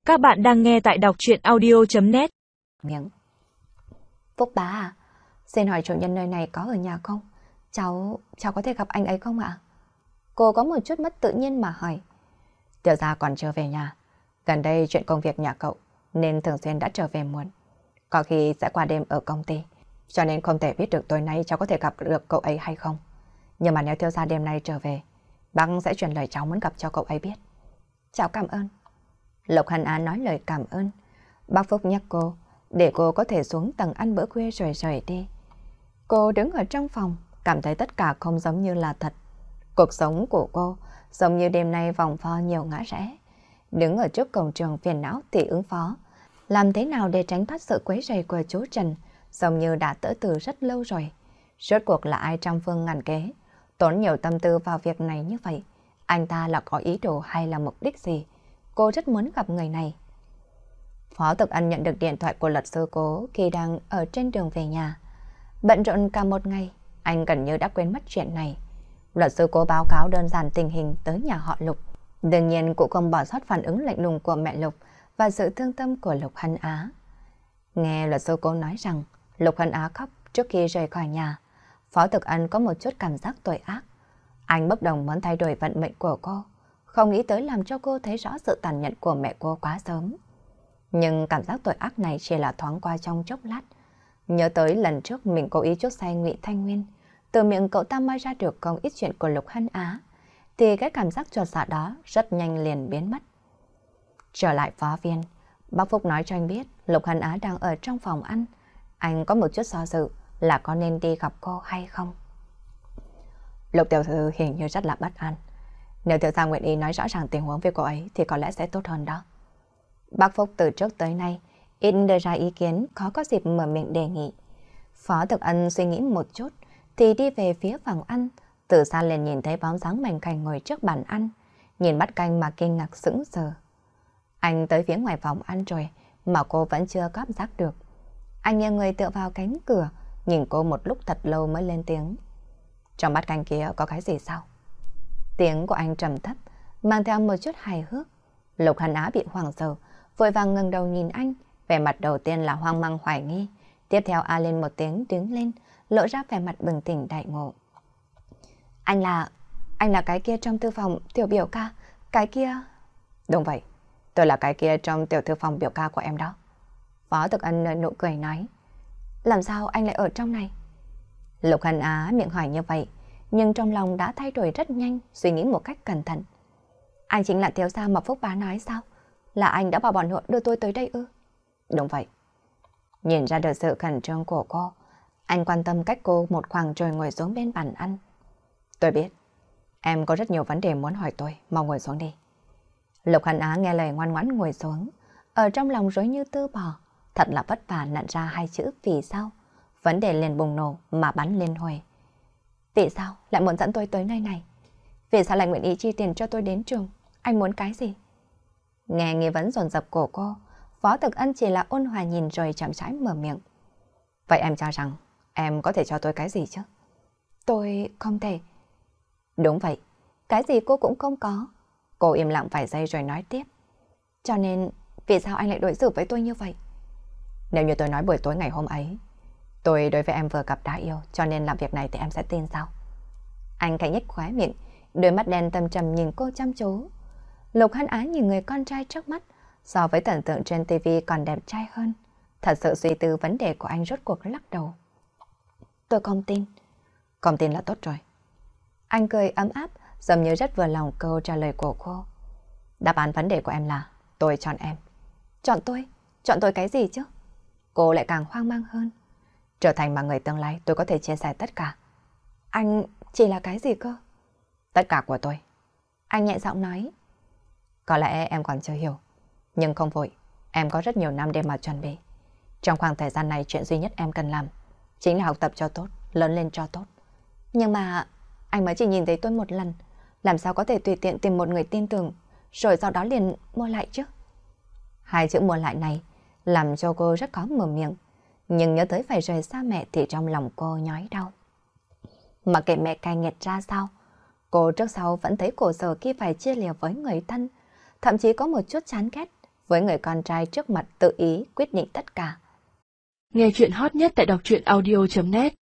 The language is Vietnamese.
Các bạn đang nghe tại đọc truyện audio.net. Miệng. Phúc bá à, xin hỏi chủ nhân nơi này có ở nhà không? Cháu có thể gặp anh ấy không ạ? Cô có một chút mất tự nhiên mà hỏi. Tiểu gia còn chưa về nhà. Gần đây chuyện công việc nhà cậu nên thường xuyên đã trở về muộn. Có khi sẽ qua đêm ở công ty, cho nên không thể biết được tối nay cháu có thể gặp được cậu ấy hay không. Nhưng mà nếu tiểu gia đêm nay trở về, bác sẽ truyền lời cháu muốn gặp cho cậu ấy biết. Cháu cảm ơn. Lộc Hân Á nói lời cảm ơn. Bác Phúc nhắc cô để cô có thể xuống tầng ăn bữa khuya rồi rời đi. Cô đứng ở trong phòng, cảm thấy tất cả không giống như là thật. Cuộc sống của cô giống như đêm nay vòng vo nhiều ngã rẽ. Đứng ở trước cổng trường phiền não thì ứng phó. Làm thế nào để tránh thoát sự quấy rầy của chú Trần, giống như đã tỡ từ rất lâu rồi. Rốt cuộc là ai trăm phương ngàn kế, tốn nhiều tâm tư vào việc này như vậy. Anh ta là có ý đồ hay là mục đích gì? Cô rất muốn gặp người này. Phó Thực Ân nhận được điện thoại của luật sư Cố khi đang ở trên đường về nhà. Bận rộn cả một ngày, anh gần như đã quên mất chuyện này. Luật sư Cố báo cáo đơn giản tình hình tới nhà họ Lục. Đương nhiên cũng không bỏ sót phản ứng lạnh lùng của mẹ Lục và sự thương tâm của Lục Hân Á. Nghe luật sư Cố nói rằng Lục Hân Á khóc trước khi rời khỏi nhà, Phó Thực Ân có một chút cảm giác tội ác. Anh bốc đồng muốn thay đổi vận mệnh của cô, không nghĩ tới làm cho cô thấy rõ sự tàn nhẫn của mẹ cô quá sớm. Nhưng cảm giác tội ác này chỉ là thoáng qua trong chốc lát. Nhớ tới lần trước mình cố ý chốt xe Ngụy Thanh Nguyên, từ miệng cậu ta moi ra được không ít chuyện của Lục Hân Á, thì cái cảm giác chột dạ đó rất nhanh liền biến mất. Trở lại phó viên, bác Phúc nói cho anh biết Lục Hân Á đang ở trong phòng ăn. Anh có một chút do dự là có nên đi gặp cô hay không. Lục tiểu thư hình như rất là bất an. Nếu tiểu gia nguyện ý nói rõ ràng tình huống với cô ấy thì có lẽ sẽ tốt hơn đó. Bác Phúc từ trước tới nay ít đưa ra ý kiến, khó có dịp mở miệng đề nghị. Phó Thực Ân suy nghĩ một chút thì đi về phía phòng ăn. Từ xa liền nhìn thấy bóng dáng mảnh khảnh ngồi trước bàn ăn, nhìn bát canh mà kinh ngạc sững sờ. Anh tới phía ngoài phòng ăn rồi mà cô vẫn chưa cảm giác được. Anh nghiêng người tựa vào cánh cửa, nhìn cô một lúc thật lâu mới lên tiếng. Trong bát canh kia có cái gì sao? Tiếng của anh trầm thấp, mang theo một chút hài hước. Lục Hân Á bị hoảng sợ, vội vàng ngẩng đầu nhìn anh, vẻ mặt đầu tiên là hoang mang hoài nghi, tiếp theo a lên một tiếng đứng lên, lộ ra vẻ mặt bừng tỉnh đại ngộ. Anh là cái kia trong thư phòng tiểu biểu ca, cái kia... Đúng vậy, tôi là cái kia trong tiểu thư phòng biểu ca của em đó. Phó Thực Ân nở nụ cười nói. Làm sao anh lại ở trong này? Lục Hân Á miệng hỏi như vậy, nhưng trong lòng đã thay đổi rất nhanh, suy nghĩ một cách cẩn thận. Anh chính là thiếu gia mà Phúc bá nói sao? Là anh đã bảo bọn họ đưa tôi tới đây ư? Đúng vậy. Nhìn ra được sự khẩn trương của cô, anh quan tâm cách cô một khoảng rồi ngồi xuống bên bàn ăn. Tôi biết, em có rất nhiều vấn đề muốn hỏi tôi, mau ngồi xuống đi. Lục Hân Á nghe lời ngoan ngoãn ngồi xuống, ở trong lòng rối như tơ bò, thật là vất vả nặn ra hai chữ vì sao. Vấn đề liền bùng nổ mà bắn lên hồi. Vì sao lại muốn dẫn tôi tới nơi này? Vì sao lại nguyện ý chi tiền cho tôi đến trường? Anh muốn cái gì? Nghe nghi vấn dồn dập của cô, Phó Thực Ân chỉ là ôn hòa nhìn rồi chậm rãi mở miệng. Vậy em cho rằng em có thể cho tôi cái gì chứ? Tôi không thể. Đúng vậy, cái gì cô cũng không có. Cô im lặng vài giây rồi nói tiếp. Cho nên, vì sao anh lại đối xử với tôi như vậy? Nếu như tôi nói buổi tối ngày hôm ấy, tôi đối với em vừa gặp đã yêu, cho nên làm việc này thì em sẽ tin sao? Anh khẽ nhếch khóe miệng, đôi mắt đen tầm trầm nhìn cô chăm chú. Lục Hân Á nhìn người con trai trước mắt, so với tưởng tượng trên TV còn đẹp trai hơn. Thật sự suy tư vấn đề của anh rốt cuộc lắc đầu. Tôi không tin. Không tin là tốt rồi. Anh cười ấm áp, giống như rất vừa lòng câu trả lời của cô. Đáp án vấn đề của em là tôi chọn em. Chọn tôi? Chọn tôi cái gì chứ? Cô lại càng hoang mang hơn. Trở thành mà người tương lai tôi có thể chia sẻ tất cả. Anh chỉ là cái gì cơ? Tất cả của tôi. Anh nhẹ giọng nói. Có lẽ em còn chưa hiểu, nhưng không vội, em có rất nhiều năm để mà chuẩn bị. Trong khoảng thời gian này chuyện duy nhất em cần làm chính là học tập cho tốt, lớn lên cho tốt. Nhưng mà anh mới chỉ nhìn thấy tôi một lần, làm sao có thể tùy tiện tìm một người tin tưởng rồi sau đó liền mua lại chứ? Hai chữ mua lại này làm cho cô rất khó mở miệng, nhưng nhớ tới phải rời xa mẹ thì trong lòng cô nhói đau. Mà kệ mẹ cay nghiệt ra sao, cô trước sau vẫn thấy khổ sở khi phải chia lìa với người thân, thậm chí có một chút chán ghét với người con trai trước mặt tự ý quyết định tất cả. Nghe chuyện hot nhất tại đọc truyện audio.net